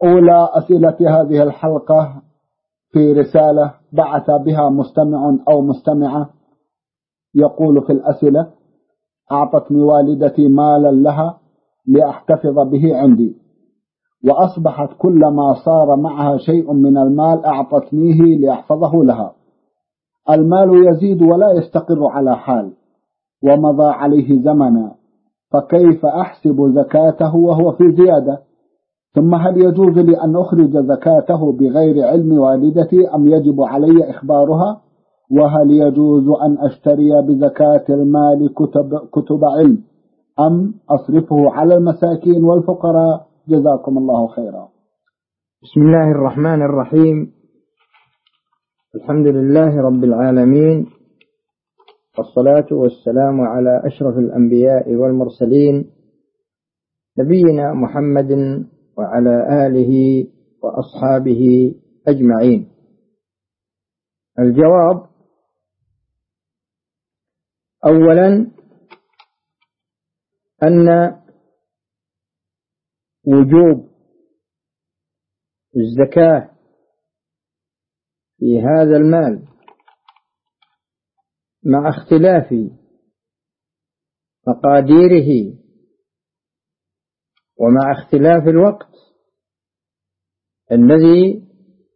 أولى أسئلة هذه الحلقة في رسالة بعث بها مستمع أو مستمعة، يقول في الأسئلة: أعطتني والدتي مالا لها لأحتفظ به عندي، وأصبحت كلما صار معها شيء من المال أعطتنيه لأحفظه لها. المال يزيد ولا يستقر على حال، ومضى عليه زمنا، فكيف أحسب زكاته وهو في زيادة؟ ثم هل يجوز لي أن أخرج زكاته بغير علم والدتي أم يجب علي إخبارها؟ وهل يجوز أن أشتري بزكاة المال كتب علم أم أصرفه على المساكين والفقراء؟ جزاكم الله خيرا. بسم الله الرحمن الرحيم. الحمد لله رب العالمين، والصلاة والسلام على أشرف الأنبياء والمرسلين، نبينا محمد وعلى آله وأصحابه أجمعين. الجواب: أولا، أن وجوب الزكاة في هذا المال مع اختلاف مقاديره ومع اختلاف الوقت الذي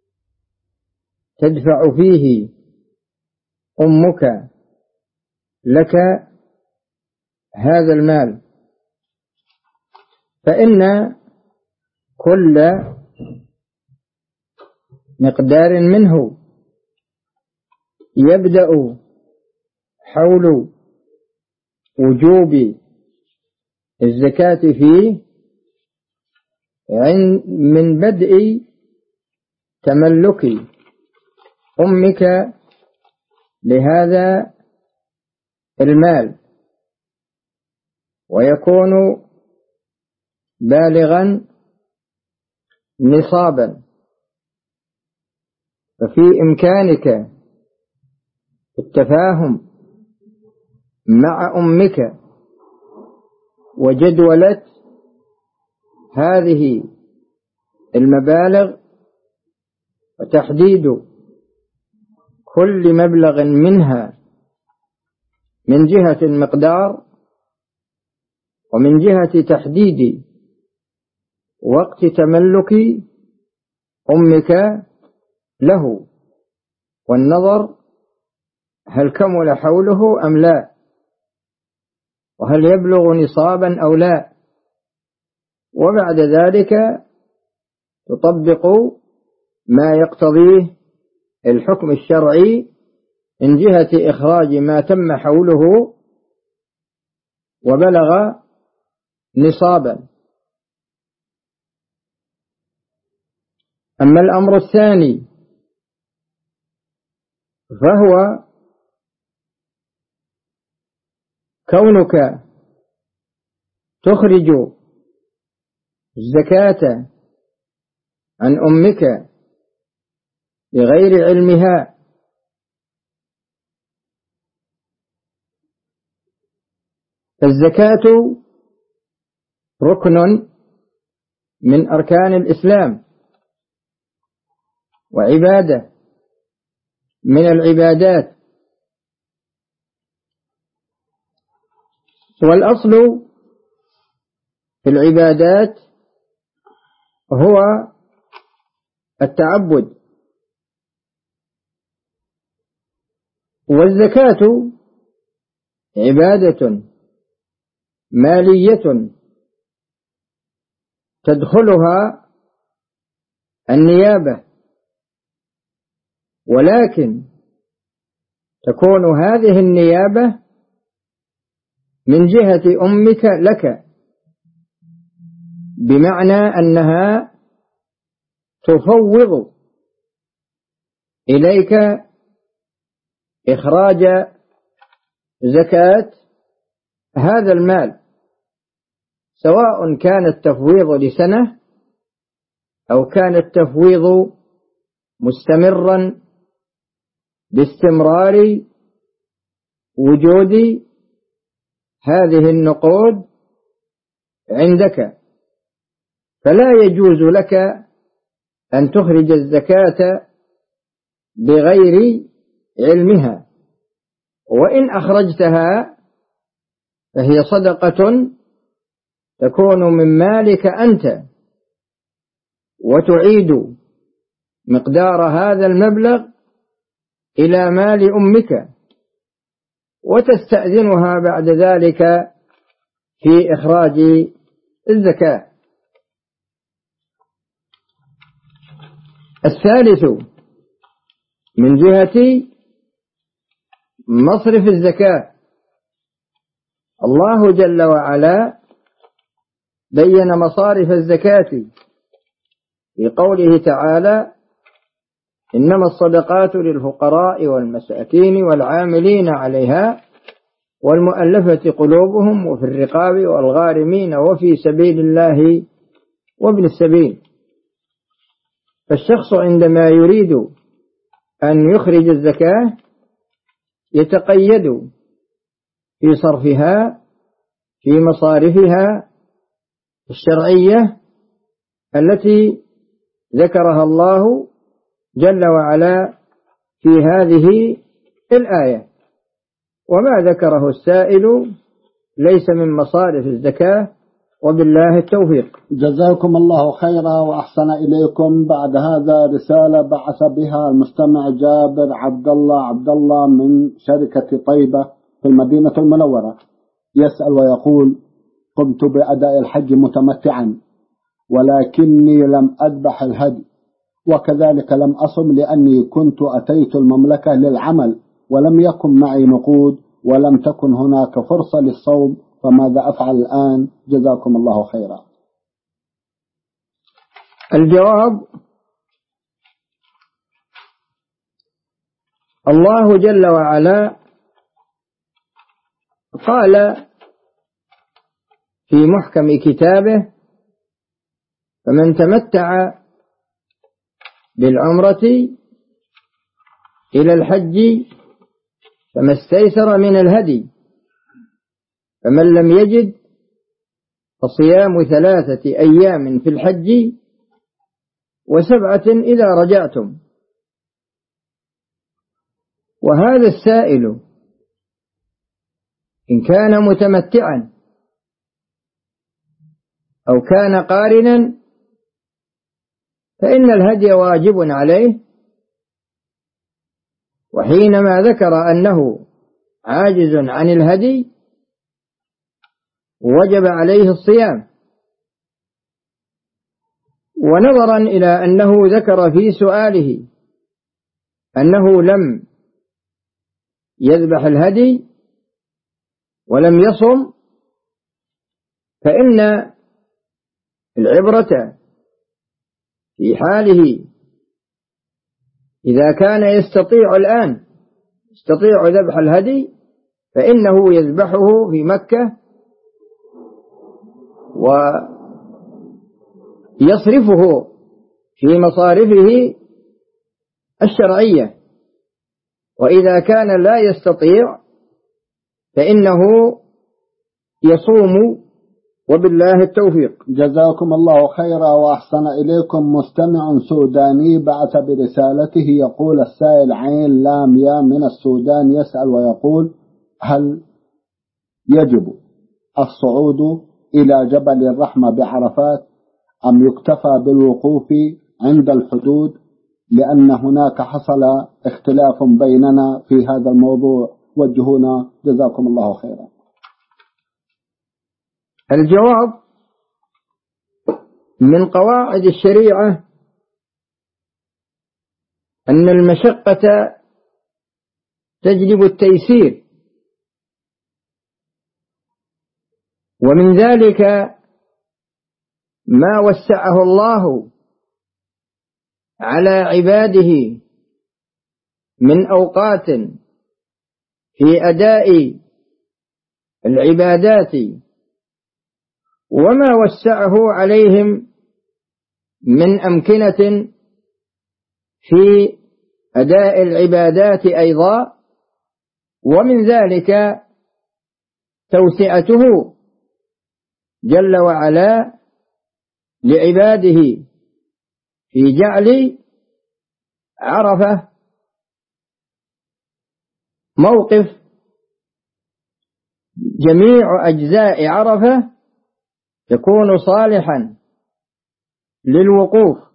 تدفع فيه أمك لك هذا المال، فإن كل مقدار منه يبدأ حول وجوب الزكاة فيه من بدء تملك أمك لهذا المال، ويكون بالغا نصابا. ففي إمكانك التفاهم مع أمك وجدولة هذه المبالغ وتحديد كل مبلغ منها من جهة المقدار ومن جهة تحديد وقت تملك أمك له، والنظر هل كمل حوله أم لا، وهل يبلغ نصابا أو لا. وبعد ذلك تطبق ما يقتضيه الحكم الشرعي من جهة إخراج ما تم حوله وبلغ نصابا. أما الأمر الثاني فهو كونك تخرج الزكاة عن أمك بغير علمها، فالزكاة ركن من أركان الإسلام وعبادة من العبادات، والأصل في العبادات هو التعبد، والزكاة عبادة مالية تدخلها النيابة، ولكن تكون هذه النيابة من جهة أمك لك، بمعنى أنها تفوض إليك إخراج زكاة هذا المال، سواء كان التفويض لسنة أو كان التفويض مستمرا باستمرار وجود هذه النقود عندك. فلا يجوز لك أن تخرج الزكاة بغير علمها، وإن أخرجتها فهي صدقة تكون من مالك أنت، وتعيد مقدار هذا المبلغ إلى مال أمك، وتستأذنها بعد ذلك في إخراج الزكاة. الثالث من جهة مصرف الزكاة، الله جل وعلا بين مصارف الزكاة في قوله تعالى: إنما الصدقات للفقراء والمساكين والعاملين عليها والمؤلفة قلوبهم وفي الرقاب والغارمين وفي سبيل الله وابن السبيل. فالشخص عندما يريد أن يخرج الزكاة يتقيد في صرفها في مصارفها الشرعية التي ذكرها الله جل وعلا في هذه الآية، وما ذكره السائل ليس من مصارف الزكاة، وبالله التوفيق. جزاكم الله خيرا وأحسن إليكم. بعد هذا رسالة بعث بها المستمع جابر عبد الله من شركة طيبة في المدينة المنورة، يسأل ويقول: قمت بأداء الحج متمتعا، ولكني لم أذبح الهدي، وكذلك لم أصم لأني كنت أتيت المملكة للعمل ولم يكن معي نقود ولم تكن هناك فرصة للصوم، فماذا أفعل الآن؟ جزاكم الله خيرا. الجواب: الله جل وعلا قال في محكم كتابه: فمن تمتع بالعمرة إلى الحج فما استيسر من الهدي، فمن لم يجد فصيام 3 أيام في الحج و7 إذا رجعتم. وهذا السائل إن كان متمتعا أو كان قارنا فإن الهدي واجب عليه، وحينما ذكر أنه عاجز عن الهدي وجب عليه الصيام. ونظرا إلى أنه ذكر في سؤاله أنه لم يذبح الهدي ولم يصم، فإن العبرة في حاله إذا كان يستطيع الآن ذبح الهدي فإنه يذبحه في مكة ويصرفه في مصارفه الشرعية، وإذا كان لا يستطيع فإنه يصوم، وبالله التوفيق. جزاكم الله خيرا وأحسن إليكم. مستمع سوداني بعث برسالته يقول: السائل عين لام يا من السودان يسأل ويقول: هل يجب الصعود إلى جبل الرحمة بعرفات أم يكتفى بالوقوف عند الحدود، لأن هناك حصل اختلاف بيننا في هذا الموضوع، وجهونا جزاكم الله خيرا. الجواب: من قواعد الشريعة أن المشقة تجلب التيسير، ومن ذلك ما وسعه الله على عباده من أوقات في أداء العبادات، وما وسعه عليهم من أمكنة في أداء العبادات أيضا، ومن ذلك توسعته جل وعلا لعباده في جعل عرفة موقف جميع أجزاء عرفة يكون صالحا للوقوف.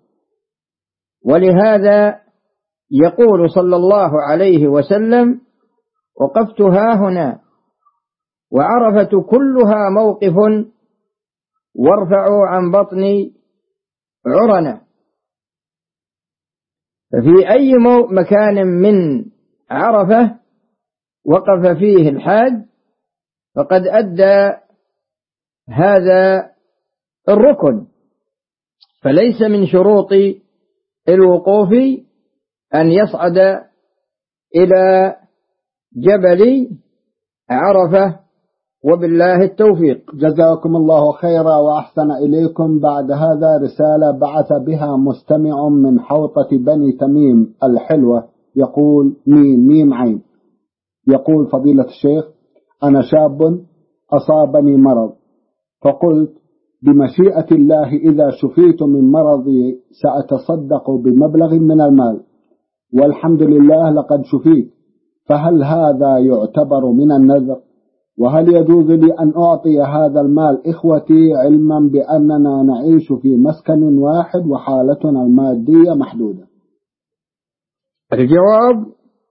ولهذا يقول صلى الله عليه وسلم: وقفت هاهنا وعرفة كلها موقف وارفعوا عن بطني عرنا. ففي أي مكان من عرفة وقف فيه الحاج فقد أدى هذا الركن. فليس من شروط الوقوف أن يصعد إلى جبل عرفة، وبالله التوفيق. جزاكم الله خيرا وأحسن إليكم. بعد هذا رسالة بعث بها مستمع من حوطة بني تميم الحلوة، يقول ميم عين. يقول: فضيلة الشيخ، أنا شاب أصابني مرض، فقلت بمشيئة الله إذا شفيت من مرضي سأتصدق بمبلغ من المال، والحمد لله لقد شفيت، فهل هذا يعتبر من النذر؟ وهل يجوز لي أن أعطي هذا المال إخوتي علما بأننا نعيش في مسكن واحد وحالتنا المادية محدودة؟ الجواب: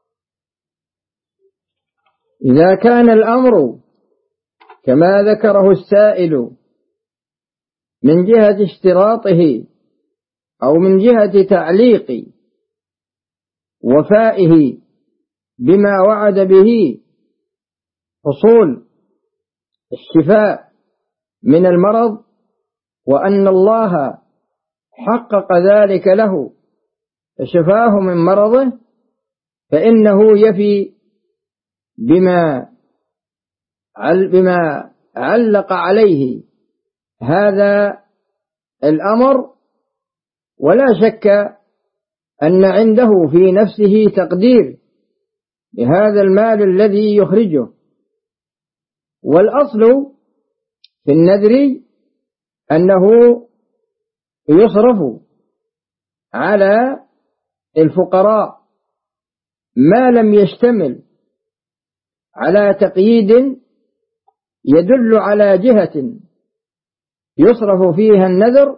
إذا كان الأمر كما ذكره السائل من جهة اشتراطه أو من جهة تعليق وفائه بما وعد به حصول الشفاء من المرض، وأن الله حقق ذلك له فشفاه من مرضه، فإنه يفي بما علق عليه هذا الأمر. ولا شك أن عنده في نفسه تقدير بهذا المال الذي يخرجه. والأصل في النذر أنه يصرف على الفقراء ما لم يشتمل على تقييد يدل على جهة يصرف فيها النذر،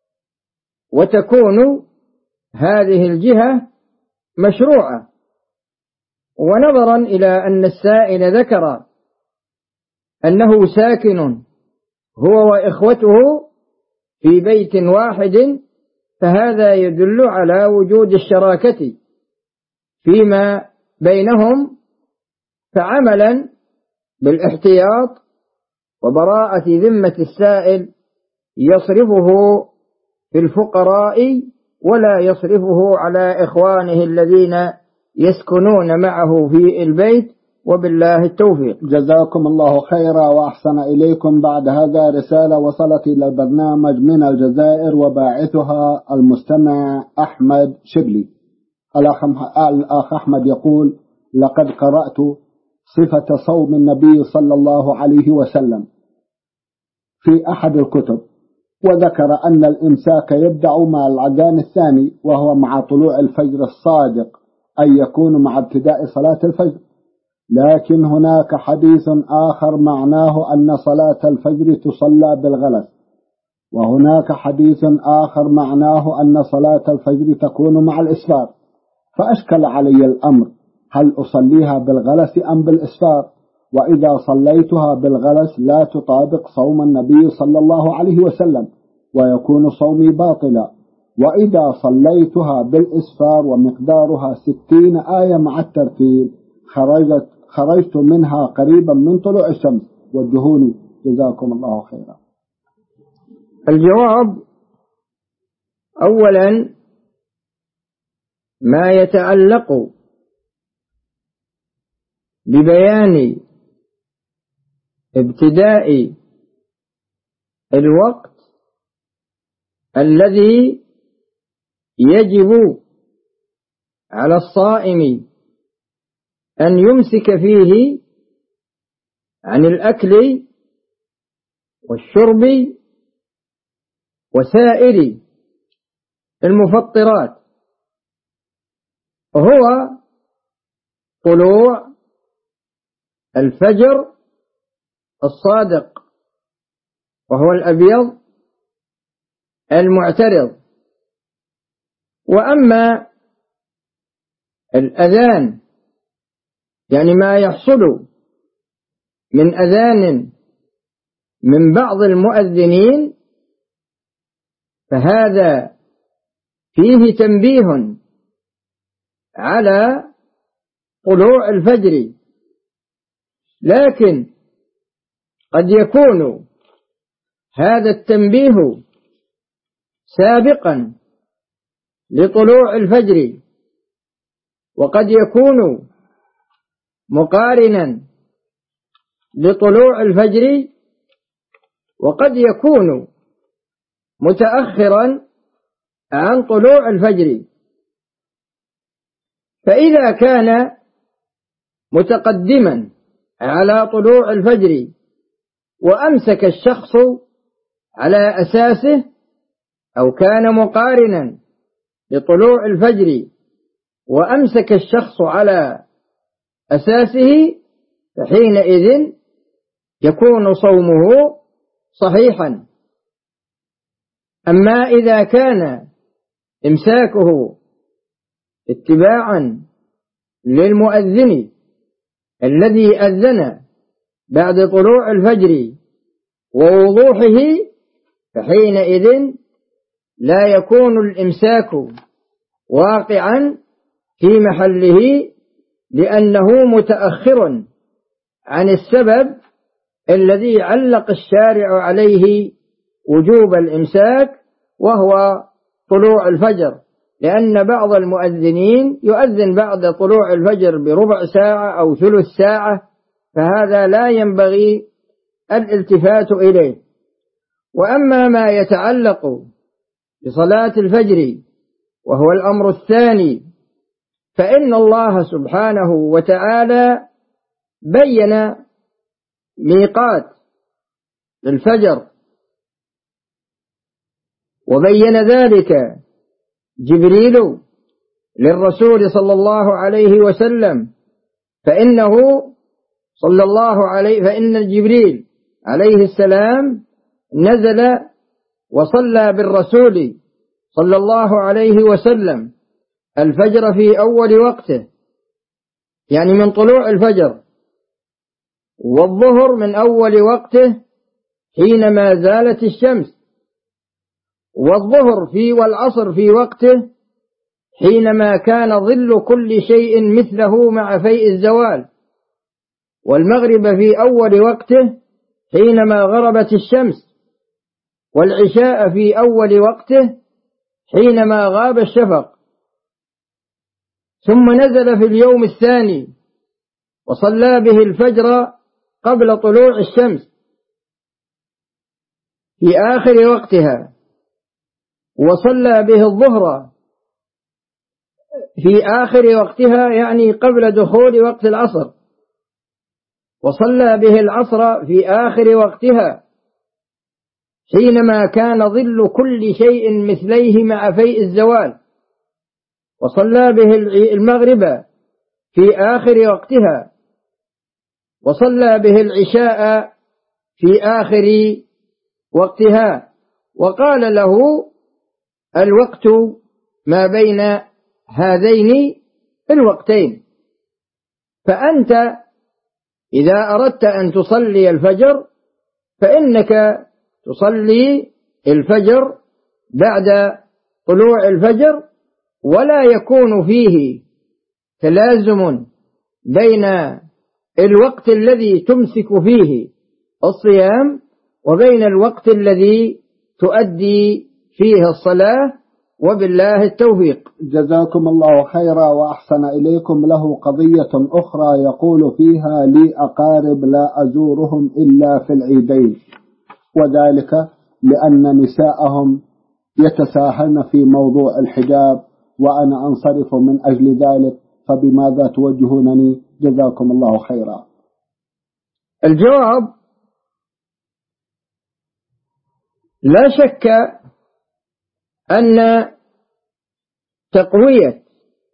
وتكون هذه الجهة مشروعة. ونظرا إلى أن السائل ذكر أنه ساكن هو وإخوته في بيت واحد، فهذا يدل على وجود الشراكة فيما بينهم. فعملا بالاحتياط وبراءة ذمة السائل يصرفه في الفقراء ولا يصرفه على إخوانه الذين يسكنون معه في البيت، وبالله التوفيق. جزاكم الله خيرا وأحسن إليكم. بعد هذا رسالة وصلت إلى البرنامج من الجزائر وباعثها المستمع أحمد شبلي. الأخ أحمد يقول: لقد قرأت صفة صوم النبي صلى الله عليه وسلم في أحد الكتب، وذكر أن الإمساك يبدأ مع الأذان الثاني وهو مع طلوع الفجر الصادق، أي يكون مع ابتداء صلاة الفجر. لكن هناك حديث آخر معناه أن صلاة الفجر تصلى بالغلس، وهناك حديث آخر معناه أن صلاة الفجر تكون مع الإسفار، فأشكل علي الأمر، هل أصليها بالغلس أم بالإسفار؟ وإذا صليتها بالغلس لا تطابق صوم النبي صلى الله عليه وسلم ويكون صومي باطلا، وإذا صليتها بالإسفار ومقدارها 60 آية مع الترتيب خرجت منها قريبا من طلوع الشمس. وجهوني جزاكم الله خيرا. الجواب: أولا ما يتعلق ببيان ابتداء الوقت الذي يجب على الصائم أن يمسك فيه عن الأكل والشرب وسائر المفطرات، وهو طلوع الفجر الصادق، وهو الأبيض المعترض. وأما الأذان، يعني ما يحصل من أذان من بعض المؤذنين، فهذا فيه تنبيه على طلوع الفجر، لكن قد يكون هذا التنبيه سابقا لطلوع الفجر، وقد يكون مقارنا لطلوع الفجر، وقد يكون متأخرا عن طلوع الفجر. فإذا كان متقدما على طلوع الفجر وأمسك الشخص على أساسه، أو كان مقارنا لطلوع الفجر وأمسك الشخص على أساسه، فحينئذ يكون صومه صحيحا. أما إذا كان إمساكه اتباعا للمؤذن الذي أذن بعد طلوع الفجر ووضوحه، فحينئذ لا يكون الإمساك واقعا في محله، لأنه متأخر عن السبب الذي علق الشارع عليه وجوب الإمساك، وهو طلوع الفجر. لأن بعض المؤذنين يؤذن بعد طلوع الفجر بربع ساعة أو ثلث ساعة، فهذا لا ينبغي الالتفات إليه. وأما ما يتعلق بصلاة الفجر وهو الأمر الثاني، فإن الله سبحانه وتعالى بين ميقات الفجر، وبين ذلك جبريل للرسول صلى الله عليه وسلم، فإن جبريل عليه السلام نزل وصلى بالرسول صلى الله عليه وسلم الفجر في أول وقته، يعني من طلوع الفجر، والظهر من أول وقته حينما زالت الشمس، والظهر والعصر في وقته حينما كان ظل كل شيء مثله مع فيء الزوال، والمغرب في أول وقته حينما غربت الشمس، والعشاء في أول وقته حينما غاب الشفق. ثم نزل في اليوم الثاني وصلى به الفجر قبل طلوع الشمس في آخر وقتها، وصلى به الظهر في آخر وقتها، يعني قبل دخول وقت العصر، وصلى به العصر في آخر وقتها حينما كان ظل كل شيء مثليه مع فيء الزوال، وصلى به المغرب في آخر وقتها، وصلى به العشاء في آخر وقتها، وقال له الوقت ما بين هذين الوقتين. فأنت إذا أردت أن تصلي الفجر فإنك تصلي الفجر بعد طلوع الفجر، ولا يكون فيه تلازم بين الوقت الذي تمسك فيه الصيام وبين الوقت الذي تؤدي فيه الصلاة، وبالله التوفيق. جزاكم الله خيرا وأحسن إليكم. له قضية أخرى يقول فيها: لي أقارب لا أزورهم إلا في العيدين، وذلك لأن نساءهم يتساهلن في موضوع الحجاب وأنا أنصرف من أجل ذلك، فبماذا توجهونني؟ جزاكم الله خيرا. الجواب: لا شك أن تقوية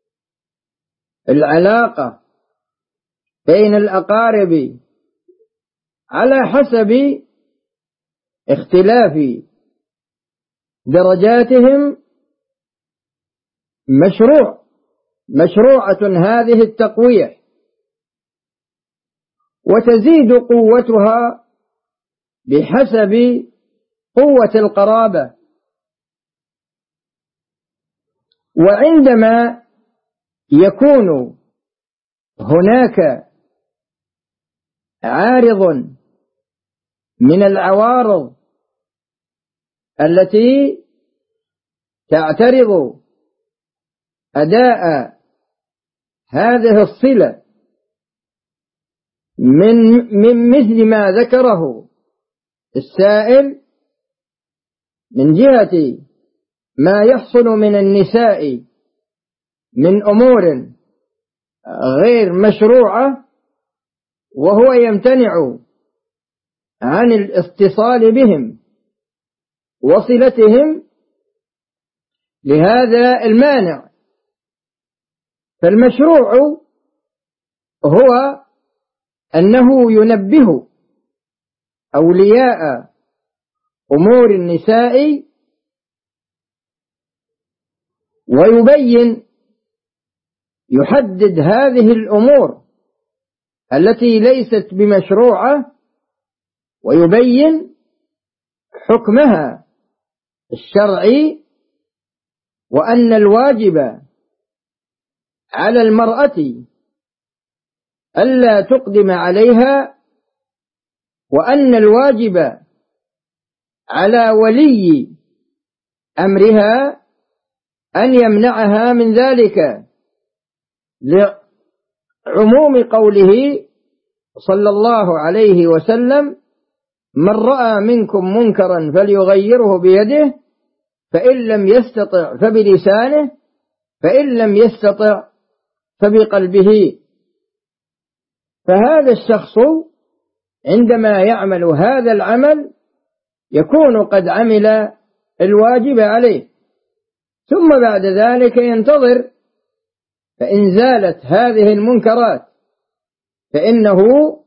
العلاقة بين الأقارب على حسب اختلاف درجاتهم مشروعة هذه التقوية، وتزيد قوتها بحسب قوة القرابة. وعندما يكون هناك عارض من العوارض التي تعترض أداء هذه الصلة من مثل ما ذكره السائل من جهة ما يحصل من النساء من أمور غير مشروعة، وهو يمتنع عن الاتصال بهم وصلتهم لهذا المانع. فالمشروع هو أنه ينبه أولياء أمور النساء ويبين يحدد هذه الأمور التي ليست بمشروعة ويبين حكمها الشرعي، وأن الواجب على المرأة ألا تقدم عليها، وأن الواجب على ولي أمرها أن يمنعها من ذلك، لعموم قوله صلى الله عليه وسلم: من رأى منكم منكرا فليغيره بيده، فإن لم يستطع فبلسانه، فإن لم يستطع فبقلبه. فهذا الشخص عندما يعمل هذا العمل يكون قد عمل الواجب عليه، ثم بعد ذلك ينتظر، فإن زالت هذه المنكرات فإنه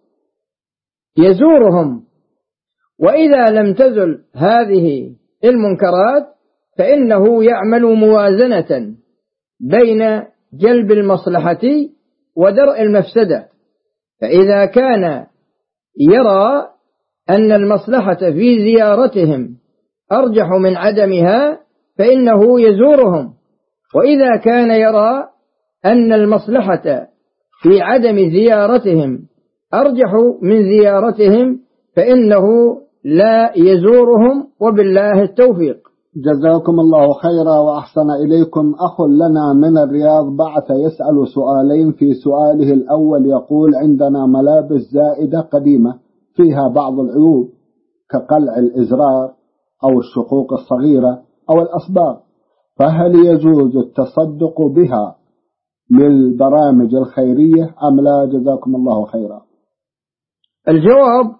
يزورهم، وإذا لم تزل هذه المنكرات فإنه يعمل موازنة بين جلب المصلحة ودرء المفسدة. فإذا كان يرى أن المصلحة في زيارتهم أرجح من عدمها فإنه يزورهم، وإذا كان يرى أن المصلحة في عدم زيارتهم أرجح من زيارتهم فإنه لا يزورهم، وبالله التوفيق. جزاكم الله خيرا وأحسن إليكم. أخ لنا من الرياض بعث يسأل سؤالين. في سؤاله الأول يقول: عندنا ملابس زائدة قديمة فيها بعض العيوب كقلع الإزرار أو الشقوق الصغيرة أو الأصباغ، فهل يجوز التصدق بها للبرامج الخيرية أم لا؟ جزاكم الله خيرا. الجواب: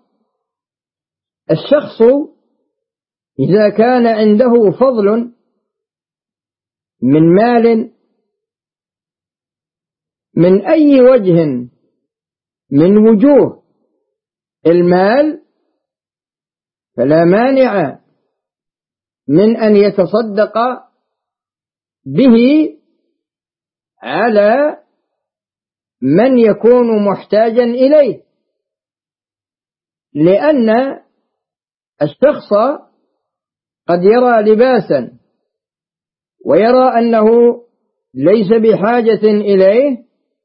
الشخص إذا كان عنده فضل من مال من أي وجه من وجوه المال فلا مانع من أن يتصدق به على من يكون محتاجا إليه، لأن الشخص قد يرى لباسا ويرى أنه ليس بحاجة إليه،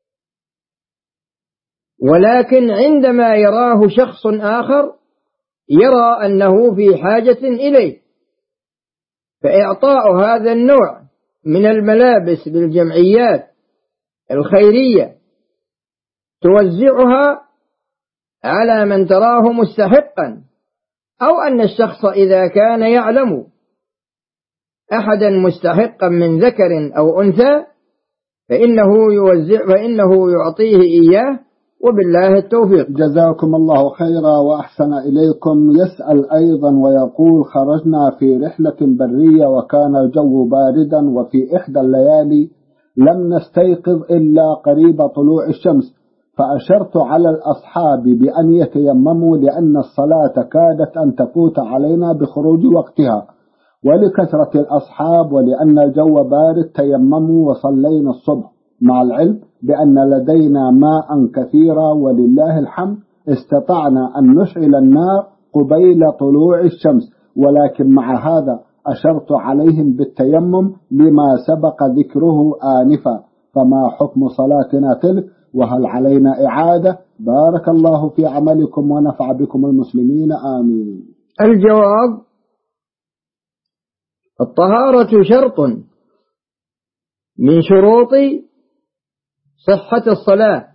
ولكن عندما يراه شخص آخر يرى أنه في حاجة إليه، فإعطاء هذا النوع من الملابس بالجمعيات الخيرية توزعها على من تراه مستحقا، أو أن الشخص إذا كان يعلم أحدا مستحقا من ذكر أو أنثى فإنه يعطيه إياه، وبالله التوفيق. جزاكم الله خيرا وأحسن إليكم. يسأل أيضا ويقول: خرجنا في رحلة برية وكان الجو باردا، وفي إحدى الليالي لم نستيقظ إلا قريب طلوع الشمس، فأشرت على الأصحاب بأن يتيمموا لأن الصلاة كادت أن تفوت علينا بخروج وقتها، ولكثرة الأصحاب ولأن الجو بارد تيمموا وصلينا الصبح، مع العلم بأن لدينا ماء كثيرا ولله الحمد استطعنا أن نشعل النار قبيل طلوع الشمس، ولكن مع هذا أشرت عليهم بالتيمم لما سبق ذكره آنفا، فما حكم صلاتنا تلك؟ وهل علينا إعادة؟ بارك الله في عملكم ونفع بكم المسلمين، آمين. الجواب: الطهارة شرط من شروط صحة الصلاة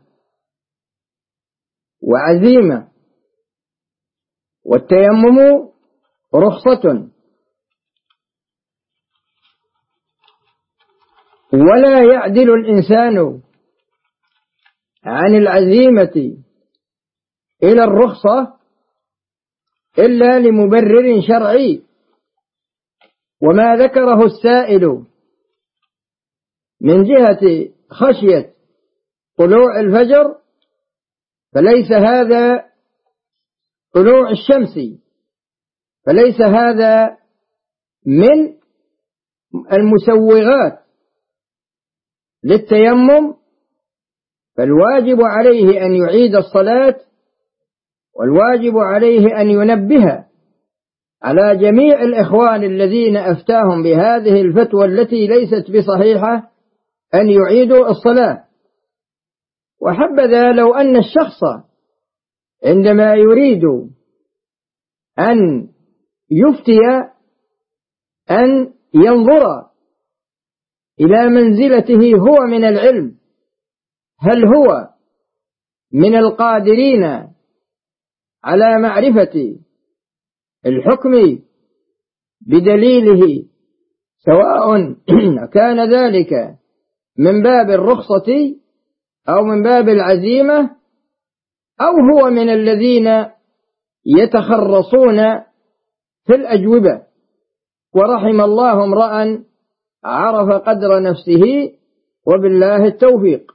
وعزيمة، والتيمم رخصة، ولا يعدل الإنسان عن العزيمة إلى الرخصة إلا لمبرر شرعي. وما ذكره السائل من جهة خشية طلوع الفجر فليس هذا طلوع الشمس، فليس هذا من المسوغات للتيمم، فالواجب عليه أن يعيد الصلاة، والواجب عليه أن ينبه على جميع الإخوان الذين أفتاهم بهذه الفتوى التي ليست بصحيحة أن يعيدوا الصلاة. وحبذا لو أن الشخص عندما يريد أن يفتي أن ينظر إلى منزلته هو من العلم، هل هو من القادرين على معرفة الحكم بدليله، سواء كان ذلك من باب الرخصة أو من باب العزيمة، أو هو من الذين يتخرصون في الأجوبة. ورحم الله امرأ عرف قدر نفسه، وبالله التوفيق.